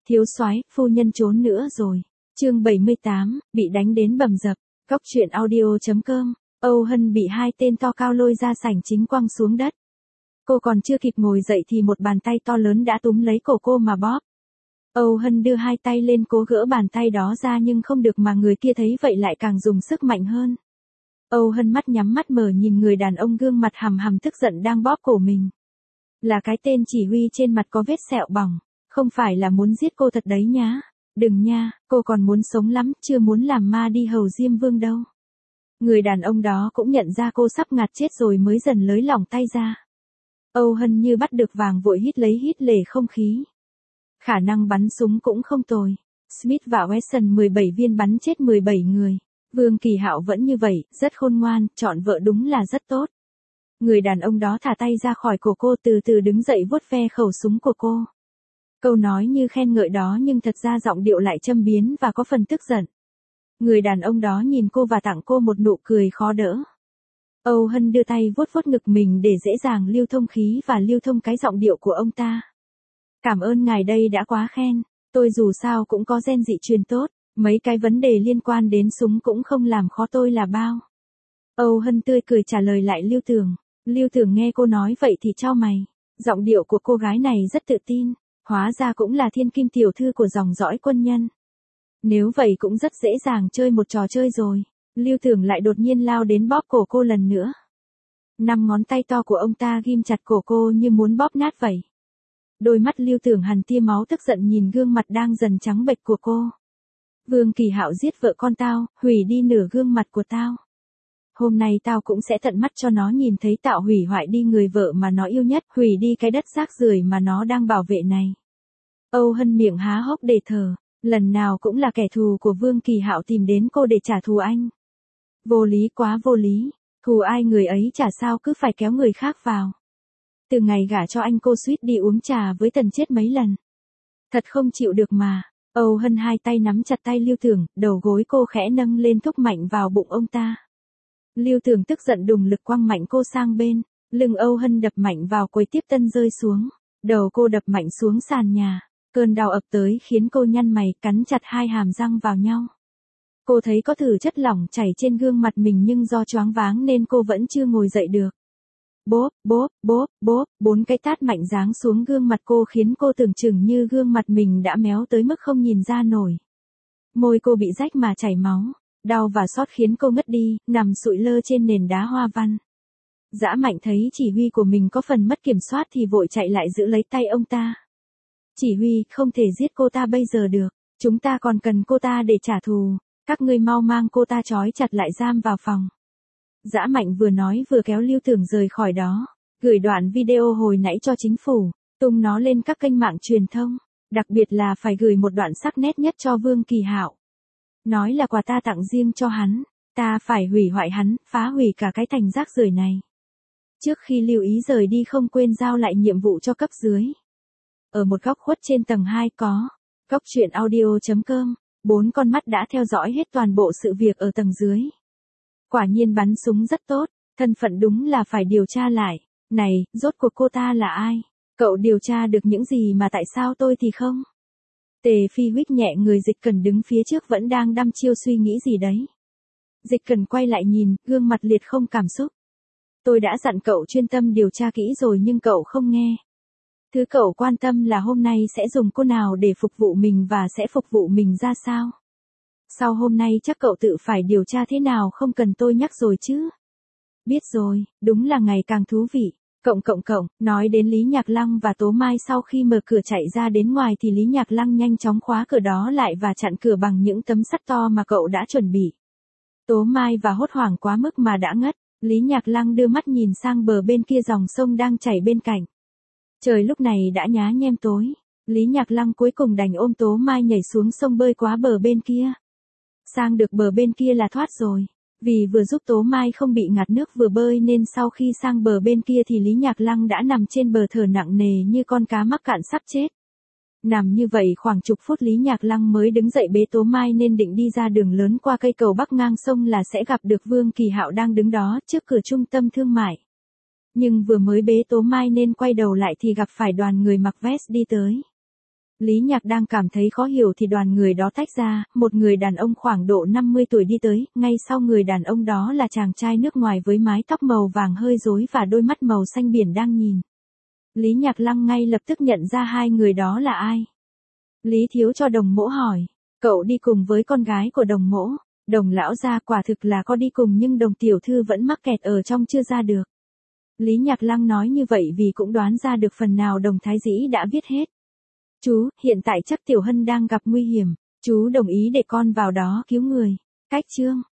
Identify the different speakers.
Speaker 1: Thiếu soái, phu nhân trốn nữa rồi. Chương 78, bị đánh đến bầm dập. Cóc truyện audio.com. Âu Hân bị hai tên to cao lôi ra sảnh chính quăng xuống đất. Cô còn chưa kịp ngồi dậy thì một bàn tay to lớn đã túm lấy cổ cô mà bóp. Âu Hân đưa hai tay lên cố gỡ bàn tay đó ra nhưng không được, mà người kia thấy vậy lại càng dùng sức mạnh hơn. Âu Hân mắt nhắm mắt mở nhìn người đàn ông gương mặt hằm hằm tức giận đang bóp cổ mình. Là cái tên chỉ huy trên mặt có vết sẹo bỏng, không phải là muốn giết cô thật đấy nhá. Đừng nha, cô còn muốn sống lắm, chưa muốn làm ma đi hầu Diêm Vương đâu. Người đàn ông đó cũng nhận ra cô sắp ngạt chết rồi mới dần lới lỏng tay ra. Âu Hân như bắt được vàng vội hít lể không khí. Khả năng bắn súng cũng không tồi. Smith và Wesson 17 viên bắn chết 17 người. Vương Kỳ Hạo vẫn như vậy, rất khôn ngoan, chọn vợ đúng là rất tốt. Người đàn ông đó thả tay ra khỏi cổ cô, từ từ đứng dậy vuốt ve khẩu súng của cô. Câu nói như khen ngợi đó nhưng thật ra giọng điệu lại châm biếm và có phần tức giận. Người đàn ông đó nhìn cô và tặng cô một nụ cười khó đỡ. Âu Hân đưa tay vuốt vuốt ngực mình để dễ dàng lưu thông khí và lưu thông cái giọng điệu của ông ta. Cảm ơn ngài đây đã quá khen, tôi dù sao cũng có gen dị truyền tốt, mấy cái vấn đề liên quan đến súng cũng không làm khó tôi là bao. Âu Hân tươi cười trả lời lại Lưu Tưởng. Lưu Tưởng nghe cô nói vậy thì chau mày. Giọng điệu của cô gái này rất tự tin, hóa ra cũng là thiên kim tiểu thư của dòng dõi quân nhân. Nếu vậy cũng rất dễ dàng chơi một trò chơi rồi. Lưu Tưởng lại đột nhiên lao đến bóp cổ cô lần nữa. 5 ngón tay to của ông ta ghim chặt cổ cô như muốn bóp nát vậy. Đôi mắt Lưu Tưởng hằn tia máu tức giận nhìn gương mặt đang dần trắng bệch của cô. Vương Kỳ Hạo giết vợ con tao, hủy đi nửa gương mặt của tao. Hôm nay tao cũng sẽ tận mắt cho nó nhìn thấy tạo hủy hoại đi người vợ mà nó yêu nhất, hủy đi cái đất rác rưởi mà nó đang bảo vệ này. Âu Hân miệng há hốc để thở, lần nào cũng là kẻ thù của Vương Kỳ Hạo tìm đến cô để trả thù anh. Vô lý quá vô lý, thù ai người ấy trả, sao cứ phải kéo người khác vào. Từ ngày gả cho anh cô suýt đi uống trà với Tần Chiết mấy lần. Thật không chịu được mà. Âu Hân hai tay nắm chặt tay Lưu Tưởng, đầu gối cô khẽ nâng lên thúc mạnh vào bụng ông ta. Lưu Tưởng tức giận đùng lực quăng mạnh cô sang bên, lưng Âu Hân đập mạnh vào quầy tiếp tân rơi xuống, đầu cô đập mạnh xuống sàn nhà, cơn đau ập tới khiến cô nhăn mày, cắn chặt hai hàm răng vào nhau. Cô thấy có thử chất lỏng chảy trên gương mặt mình nhưng do choáng váng nên cô vẫn chưa ngồi dậy được. Bốp, bốp, bốp, bốp, 4 cái tát mạnh giáng xuống gương mặt cô khiến cô tưởng chừng như gương mặt mình đã méo tới mức không nhìn ra nổi. Môi cô bị rách mà chảy máu, đau và xót khiến cô ngất đi, nằm sụi lơ trên nền đá hoa văn. Dã Mạnh thấy chỉ huy của mình có phần mất kiểm soát thì vội chạy lại giữ lấy tay ông ta. Chỉ huy, không thể giết cô ta bây giờ được, chúng ta còn cần cô ta để trả thù, các ngươi mau mang cô ta trói chặt lại giam vào phòng. Dã Mạnh vừa nói vừa kéo Lưu Tưởng rời khỏi đó, gửi đoạn video hồi nãy cho chính phủ, tung nó lên các kênh mạng truyền thông, đặc biệt là phải gửi một đoạn sắc nét nhất cho Vương Kỳ Hạo. Nói là quà ta tặng riêng cho hắn, ta phải hủy hoại hắn, phá hủy cả cái thành rác rưởi này. Trước khi Lưu Ý rời đi không quên giao lại nhiệm vụ cho cấp dưới. Ở một góc khuất trên tầng 2 có Cóc truyện audio.com, 4 con mắt đã theo dõi hết toàn bộ sự việc ở tầng dưới. Quả nhiên bắn súng rất tốt, thân phận đúng là phải điều tra lại. Này, rốt cuộc cô ta là ai? Cậu điều tra được những gì mà tại sao tôi thì không? Tề Phi huých nhẹ người Dịch Cẩn đứng phía trước vẫn đang đăm chiêu suy nghĩ gì đấy. Dịch Cẩn quay lại nhìn, gương mặt liệt không cảm xúc. Tôi đã dặn cậu chuyên tâm điều tra kỹ rồi nhưng cậu không nghe. Thứ cậu quan tâm là hôm nay sẽ dùng cô nào để phục vụ mình và sẽ phục vụ mình ra sao. Sau hôm nay chắc cậu tự phải điều tra thế nào, không cần tôi nhắc rồi chứ. Biết rồi, đúng là ngày càng thú vị. Nói đến Lý Nhạc Lăng và Tố Mai sau khi mở cửa chạy ra đến ngoài thì Lý Nhạc Lăng nhanh chóng khóa cửa đó lại và chặn cửa bằng những tấm sắt to mà cậu đã chuẩn bị. Tố Mai và hốt hoảng quá mức mà đã ngất, Lý Nhạc Lăng đưa mắt nhìn sang bờ bên kia dòng sông đang chảy bên cạnh. Trời lúc này đã nhá nhem tối, Lý Nhạc Lăng cuối cùng đành ôm Tố Mai nhảy xuống sông bơi qua bờ bên kia. Sang được bờ bên kia là thoát rồi. Vì vừa giúp Tố Mai không bị ngạt nước vừa bơi nên sau khi sang bờ bên kia thì Lý Nhạc Lăng đã nằm trên bờ thở nặng nề như con cá mắc cạn sắp chết. Nằm như vậy khoảng chục phút Lý Nhạc Lăng mới đứng dậy bế Tố Mai nên định đi ra đường lớn qua cây cầu bắc ngang sông là sẽ gặp được Vương Kỳ Hạo đang đứng đó trước cửa trung tâm thương mại. Nhưng vừa mới bế Tố Mai nên quay đầu lại thì gặp phải đoàn người mặc vest đi tới. Lý Nhạc đang cảm thấy khó hiểu thì đoàn người đó tách ra, một người đàn ông khoảng độ 50 tuổi đi tới, ngay sau người đàn ông đó là chàng trai nước ngoài với mái tóc màu vàng hơi rối và đôi mắt màu xanh biển đang nhìn. Lý Nhạc Lăng ngay lập tức nhận ra hai người đó là ai. Lý Thiếu cho Đồng Mỗ hỏi, cậu đi cùng với con gái của Đồng Mỗ. Đồng lão gia quả thực là có đi cùng nhưng Đồng tiểu thư vẫn mắc kẹt ở trong chưa ra được. Lý Nhạc Lăng nói như vậy vì cũng đoán ra được phần nào Đồng Thái Dĩ đã viết hết. Chú, hiện tại chắc Tiểu Hân đang gặp nguy hiểm, chú đồng ý để con vào đó cứu người. Cách chương